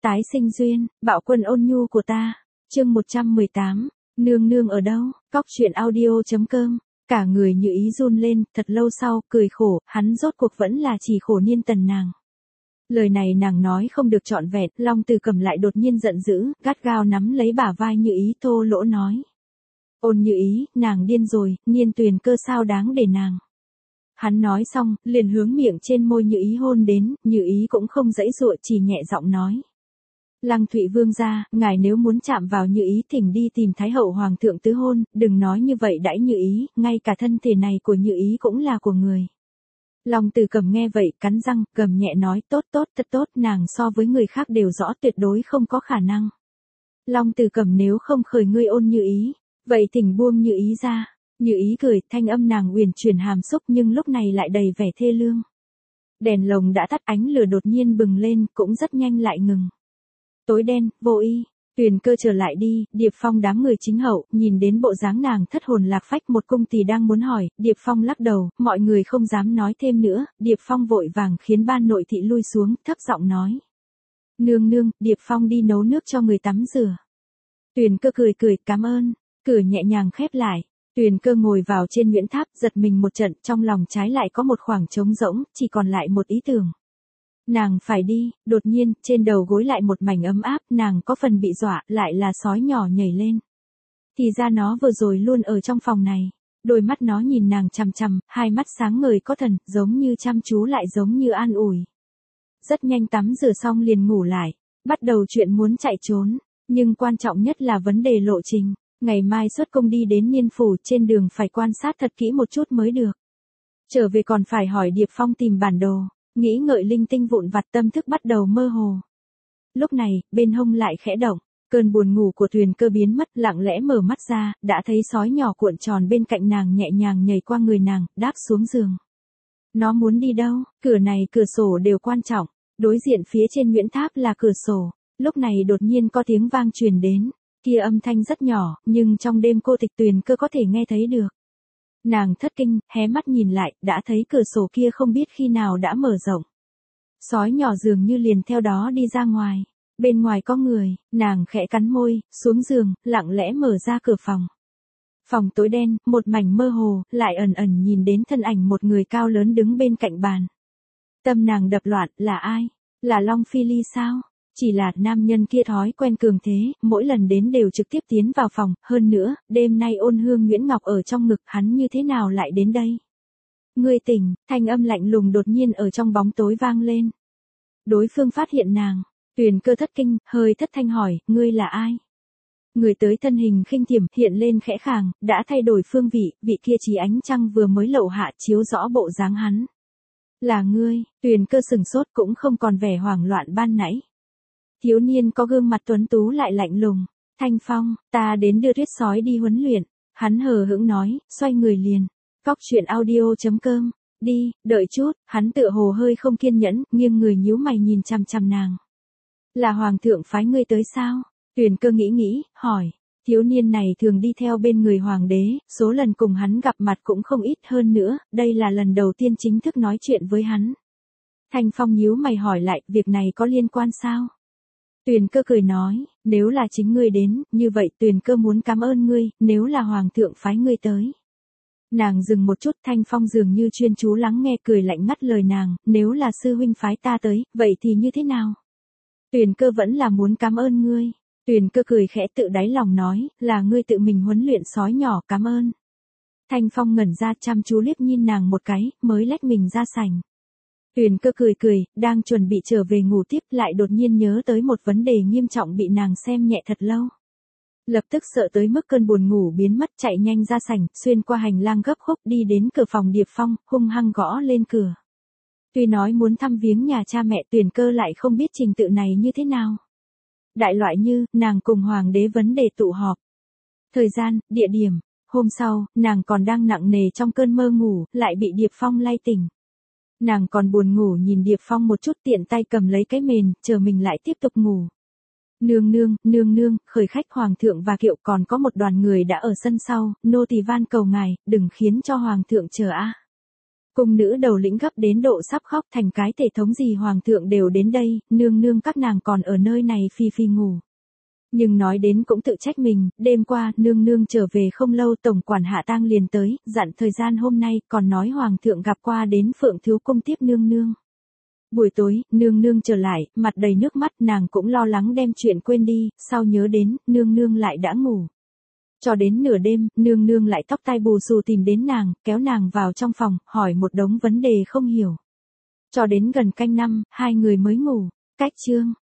Tái sinh duyên, bạo quân ôn nhu của ta. Chương 118. Nương nương ở đâu? Cóc truyện audio.com. Cả người Như Ý run lên, thật lâu sau, cười khổ, hắn rốt cuộc vẫn là chỉ khổ niên tần nàng. Lời này nàng nói không được trọn vẹn, Long Từ Cầm lại đột nhiên giận dữ, gắt gao nắm lấy bả vai Như Ý thô lỗ nói. Ôn Như Ý, nàng điên rồi, Niên Tuyền Cơ sao đáng để nàng. Hắn nói xong, liền hướng miệng trên môi Như Ý hôn đến, Như Ý cũng không giãy giụa, chỉ nhẹ giọng nói. Lăng Thụy Vương gia, ngài nếu muốn chạm vào Như Ý thỉnh đi tìm Thái hậu hoàng thượng tứ hôn, đừng nói như vậy đãi Như Ý, ngay cả thân thể này của Như Ý cũng là của người. Long Từ Cầm nghe vậy, cắn răng, gầm nhẹ nói, tốt tốt, thật tốt, nàng so với người khác đều rõ tuyệt đối không có khả năng. Long Từ Cầm nếu không khởi ngươi ôn Như Ý, vậy thỉnh buông Như Ý ra. Như Ý cười, thanh âm nàng uyển chuyển hàm xúc nhưng lúc này lại đầy vẻ thê lương. Đèn lồng đã tắt, ánh lửa đột nhiên bừng lên, cũng rất nhanh lại ngừng. Tối đen, vô y, Tuyền Cơ trở lại đi, Điệp Phong đám người chính hậu, nhìn đến bộ dáng nàng thất hồn lạc phách, một cung tỳ đang muốn hỏi, Điệp Phong lắc đầu, mọi người không dám nói thêm nữa, Điệp Phong vội vàng khiến ban nội thị lui xuống, thấp giọng nói. Nương nương, Điệp Phong đi nấu nước cho người tắm rửa. Tuyền Cơ cười cười, cảm ơn, cửa nhẹ nhàng khép lại. Tuyền Cơ ngồi vào trên Nguyễn Tháp, giật mình một trận, trong lòng trái lại có một khoảng trống rỗng, chỉ còn lại một ý tưởng. Nàng phải đi, đột nhiên, trên đầu gối lại một mảnh ấm áp, nàng có phần bị dọa, lại là sói nhỏ nhảy lên. Thì ra nó vừa rồi luôn ở trong phòng này. Đôi mắt nó nhìn nàng chằm chằm, hai mắt sáng ngời có thần, giống như chăm chú lại giống như an ủi. Rất nhanh tắm rửa xong liền ngủ lại, bắt đầu chuyện muốn chạy trốn, nhưng quan trọng nhất là vấn đề lộ trình. Ngày mai xuất cung đi đến Niên Phủ, trên đường phải quan sát thật kỹ một chút mới được. Trở về còn phải hỏi Điệp Phong tìm bản đồ, nghĩ ngợi linh tinh vụn vặt, tâm thức bắt đầu mơ hồ. Lúc này, bên hông lại khẽ động, cơn buồn ngủ của Tuyền Cơ biến mất, lặng lẽ mở mắt ra, đã thấy sói nhỏ cuộn tròn bên cạnh nàng nhẹ nhàng nhảy qua người nàng, đáp xuống giường. Nó muốn đi đâu? Cửa này cửa sổ đều quan trọng, đối diện phía trên Nguyễn Tháp là cửa sổ, lúc này đột nhiên có tiếng vang truyền đến. Kia âm thanh rất nhỏ, nhưng trong đêm cô tịch Tuyền Cơ có thể nghe thấy được. Nàng thất kinh, hé mắt nhìn lại, đã thấy cửa sổ kia không biết khi nào đã mở rộng. Sói nhỏ dường như liền theo đó đi ra ngoài. Bên ngoài có người, nàng khẽ cắn môi, xuống giường, lặng lẽ mở ra cửa phòng. Phòng tối đen, một mảnh mơ hồ, lại ẩn ẩn nhìn đến thân ảnh một người cao lớn đứng bên cạnh bàn. Tâm nàng đập loạn, là ai? Là Long Phi Ly sao? Chỉ là nam nhân kia thói quen cường thế, mỗi lần đến đều trực tiếp tiến vào phòng, hơn nữa, đêm nay Ôn Hương Nguyễn Ngọc ở trong ngực hắn như thế nào lại đến đây? Ngươi tỉnh, thanh âm lạnh lùng đột nhiên ở trong bóng tối vang lên. Đối phương phát hiện nàng, Tuyền Cơ thất kinh, hơi thất thanh hỏi, ngươi là ai? Người tới thân hình khinh thiểm, hiện lên khẽ khàng, đã thay đổi phương vị, vị kia chỉ ánh trăng vừa mới lậu hạ chiếu rõ bộ dáng hắn. Là ngươi, Tuyền Cơ sừng sốt cũng không còn vẻ hoảng loạn ban nãy. Thiếu niên có gương mặt tuấn tú lại lạnh lùng. Thanh Phong, ta đến đưa Tuyết sói đi huấn luyện. Hắn hờ hững nói, xoay người liền. Cóc truyện audio.com. Đi, đợi chút, hắn tựa hồ hơi không kiên nhẫn, nghiêng người nhíu mày nhìn chằm chằm nàng. Là hoàng thượng phái ngươi tới sao? Tuyền Cơ nghĩ, hỏi. Thiếu niên này thường đi theo bên người hoàng đế, số lần cùng hắn gặp mặt cũng không ít, hơn nữa, đây là lần đầu tiên chính thức nói chuyện với hắn. Thanh Phong nhíu mày hỏi lại, việc này có liên quan sao? Tuyền Cơ cười nói, nếu là chính ngươi đến, như vậy Tuyền Cơ muốn cảm ơn ngươi, nếu là hoàng thượng phái ngươi tới. Nàng dừng một chút, Thanh Phong dường như chuyên chú lắng nghe, cười lạnh ngắt lời nàng, nếu là sư huynh phái ta tới, vậy thì như thế nào? Tuyền Cơ vẫn là muốn cảm ơn ngươi. Tuyền Cơ cười khẽ tự đáy lòng nói, là ngươi tự mình huấn luyện sói nhỏ, cảm ơn. Thanh Phong ngẩn ra chăm chú liếc nhìn nàng một cái, mới lách mình ra sảnh. Tuyền Cơ cười, đang chuẩn bị trở về ngủ tiếp, lại đột nhiên nhớ tới một vấn đề nghiêm trọng bị nàng xem nhẹ thật lâu. Lập tức sợ tới mức cơn buồn ngủ biến mất, chạy nhanh ra sảnh, xuyên qua hành lang gấp khúc đi đến cửa phòng Điệp Phong, hung hăng gõ lên cửa. Tuy nói muốn thăm viếng nhà cha mẹ, Tuyền Cơ lại không biết trình tự này như thế nào. Đại loại như, nàng cùng hoàng đế vấn đề tụ họp. Thời gian, địa điểm, hôm sau, nàng còn đang nặng nề trong cơn mơ ngủ, lại bị Điệp Phong lay tỉnh. Nàng còn buồn ngủ nhìn Điệp Phong một chút, tiện tay cầm lấy cái mền, chờ mình lại tiếp tục ngủ. Nương nương, khởi khách hoàng thượng và kiệu, còn có một đoàn người đã ở sân sau, nô tỳ van cầu ngài, đừng khiến cho hoàng thượng chờ a. Cung nữ đầu lĩnh gấp đến độ sắp khóc, thành cái thể thống gì hoàng thượng đều đến đây, nương nương các nàng còn ở nơi này phi phi ngủ. Nhưng nói đến cũng tự trách mình, đêm qua, nương nương trở về không lâu, tổng quản hạ tang liền tới, dặn thời gian hôm nay, còn nói hoàng thượng gặp qua đến Phượng Thiếu Cung tiếp nương nương. Buổi tối, nương nương trở lại, mặt đầy nước mắt, nàng cũng lo lắng đem chuyện quên đi, sau nhớ đến, nương nương lại đã ngủ. Cho đến nửa đêm, nương nương lại tóc tai bù xù tìm đến nàng, kéo nàng vào trong phòng, hỏi một đống vấn đề không hiểu. Cho đến gần canh năm, hai người mới ngủ. Cách chương